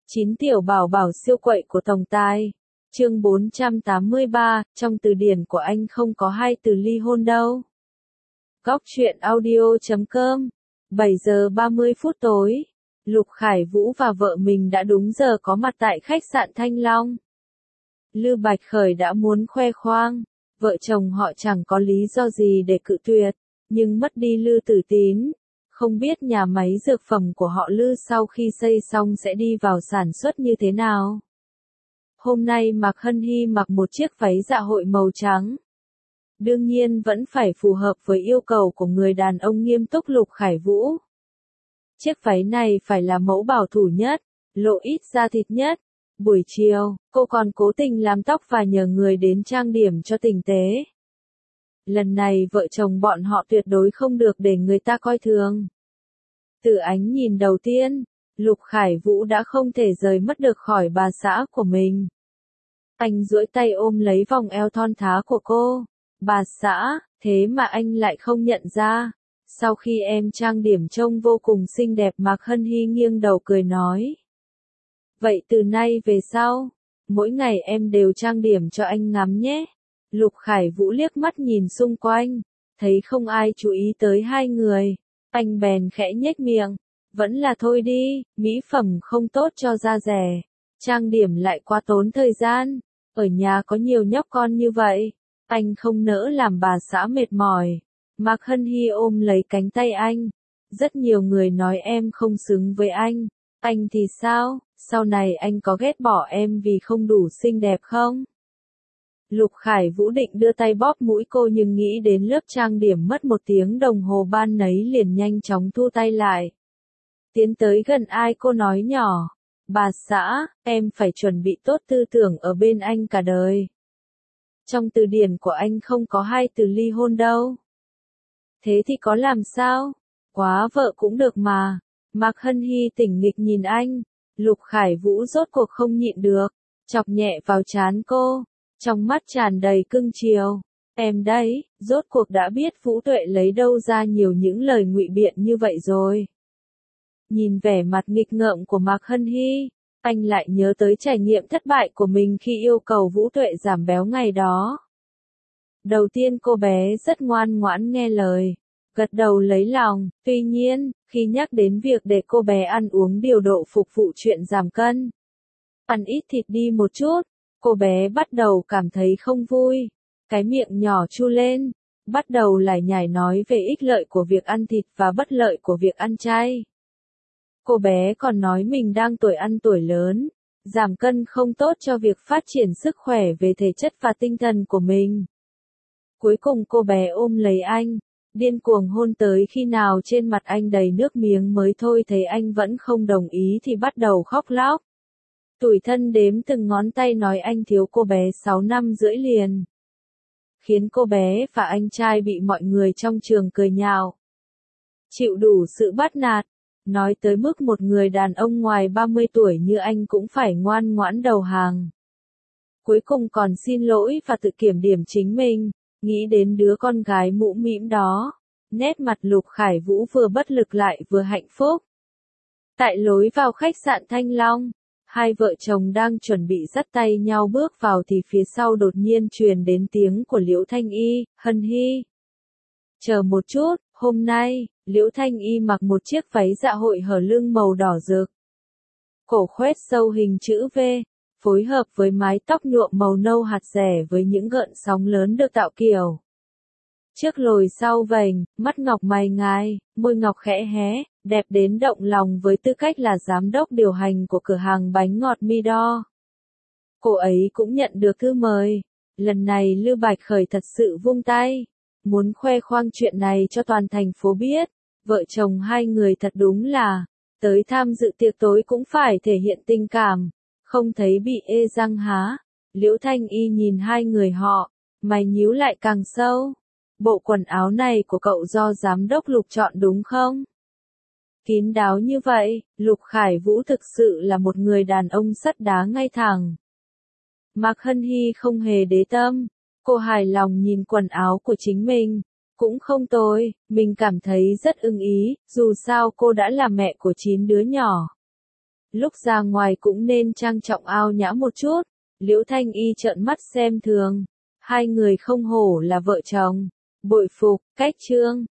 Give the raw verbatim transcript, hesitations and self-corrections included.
Chín tiểu bảo bảo siêu quậy của tổng tài. Chương bốn trăm tám mươi ba, trong từ điển của anh không có hai từ ly hôn đâu. Góc truyện audio chấm com. bảy giờ ba mươi phút tối, Lục Khải Vũ và vợ mình đã đúng giờ có mặt tại khách sạn Thanh Long. Lư Bạch Khởi đã muốn khoe khoang, vợ chồng họ chẳng có lý do gì để cự tuyệt, nhưng mất đi Lư Tử Tín. Không biết nhà máy dược phẩm của họ Lư sau khi xây xong sẽ đi vào sản xuất như thế nào. Hôm nay Mạc Hân Hy mặc một chiếc váy dạ hội màu trắng. Đương nhiên vẫn phải phù hợp với yêu cầu của người đàn ông nghiêm túc Lục Khải Vũ. Chiếc váy này phải là mẫu bảo thủ nhất, lộ ít da thịt nhất. Buổi chiều, cô còn cố tình làm tóc và nhờ người đến trang điểm cho tinh tế. Lần này vợ chồng bọn họ tuyệt đối không được để người ta coi thường. Từ ánh nhìn đầu tiên, Lục Khải Vũ đã không thể rời mất được khỏi bà xã của mình. Anh duỗi tay ôm lấy vòng eo thon thả của cô. Bà xã, thế mà anh lại không nhận ra. Sau khi em trang điểm trông vô cùng xinh đẹp, Mạc Hân Hy nghiêng đầu cười nói. Vậy từ nay về sau, mỗi ngày em đều trang điểm cho anh ngắm nhé. Lục Khải Vũ liếc mắt nhìn xung quanh, thấy không ai chú ý tới hai người. Anh bèn khẽ nhếch miệng, vẫn là thôi đi, mỹ phẩm không tốt cho da rẻ, trang điểm lại quá tốn thời gian, ở nhà có nhiều nhóc con như vậy, anh không nỡ làm bà xã mệt mỏi. Mạc Hân Hy ôm lấy cánh tay anh, rất nhiều người nói em không xứng với anh, anh thì sao, sau này anh có ghét bỏ em vì không đủ xinh đẹp không? Lục Khải Vũ định đưa tay bóp mũi cô nhưng nghĩ đến lớp trang điểm mất một tiếng đồng hồ ban nấy liền nhanh chóng thu tay lại. Tiến tới gần ai cô nói nhỏ, bà xã, em phải chuẩn bị tốt tư tưởng ở bên anh cả đời. Trong từ điển của anh không có hai từ ly hôn đâu. Thế thì có làm sao? Quá vợ cũng được mà. Mạc Hân Hy tỉnh nghịch nhìn anh, Lục Khải Vũ rốt cuộc không nhịn được, chọc nhẹ vào trán cô. Trong mắt tràn đầy cưng chiều, em đấy, rốt cuộc đã biết Vũ Tuệ lấy đâu ra nhiều những lời ngụy biện như vậy rồi. Nhìn vẻ mặt nghịch ngợm của Mạc Hân Hy, anh lại nhớ tới trải nghiệm thất bại của mình khi yêu cầu Vũ Tuệ giảm béo ngày đó. Đầu tiên cô bé rất ngoan ngoãn nghe lời, gật đầu lấy lòng, tuy nhiên, khi nhắc đến việc để cô bé ăn uống điều độ phục vụ chuyện giảm cân, ăn ít thịt đi một chút, cô bé bắt đầu cảm thấy không vui, cái miệng nhỏ chu lên, bắt đầu lải nhải nói về ích lợi của việc ăn thịt và bất lợi của việc ăn chay. Cô bé còn nói mình đang tuổi ăn tuổi lớn, giảm cân không tốt cho việc phát triển sức khỏe về thể chất và tinh thần của mình. Cuối cùng cô bé ôm lấy anh, điên cuồng hôn tới khi nào trên mặt anh đầy nước miếng mới thôi, thấy anh vẫn không đồng ý thì bắt đầu khóc lóc. Tủi thân đếm từng ngón tay nói anh thiếu cô bé sáu năm rưỡi liền. Khiến cô bé và anh trai bị mọi người trong trường cười nhạo. Chịu đủ sự bắt nạt, nói tới mức một người đàn ông ngoài ba mươi tuổi như anh cũng phải ngoan ngoãn đầu hàng. Cuối cùng còn xin lỗi và tự kiểm điểm chính mình, nghĩ đến đứa con gái mũm mĩm đó. Nét mặt Lục Khải Vũ vừa bất lực lại vừa hạnh phúc. Tại lối vào khách sạn Thanh Long, hai vợ chồng đang chuẩn bị dắt tay nhau bước vào thì phía sau đột nhiên truyền đến tiếng của Liễu Thanh Y, Hân Hy. Chờ một chút, hôm nay, Liễu Thanh Y mặc một chiếc váy dạ hội hở lưng màu đỏ rực. Cổ khoét sâu hình chữ V, phối hợp với mái tóc nhuộm màu nâu hạt rẻ với những gợn sóng lớn được tạo kiểu. Trước lồi sau vành, mắt ngọc mày ngài, môi ngọc khẽ hé, đẹp đến động lòng với tư cách là giám đốc điều hành của cửa hàng bánh ngọt Midor. Cô ấy cũng nhận được thư mời. Lần này Lư Bạch Khởi thật sự vung tay, muốn khoe khoang chuyện này cho toàn thành phố biết. Vợ chồng hai người thật đúng là, tới tham dự tiệc tối cũng phải thể hiện tình cảm, không thấy bị ê răng há. Liễu Thanh Y nhìn hai người họ, mày nhíu lại càng sâu. Bộ quần áo này của cậu do giám đốc Lục chọn đúng không? Kín đáo như vậy, Lục Khải Vũ thực sự là một người đàn ông sắt đá ngay thẳng. Mạc Hân Hy không hề để tâm, cô hài lòng nhìn quần áo của chính mình, cũng không tồi, mình cảm thấy rất ưng ý, dù sao cô đã là mẹ của chín đứa nhỏ. Lúc ra ngoài cũng nên trang trọng ao nhã một chút. Liễu Thanh Y trợn mắt xem thường. Hai người không hổ là vợ chồng. Bội phục, cách trương.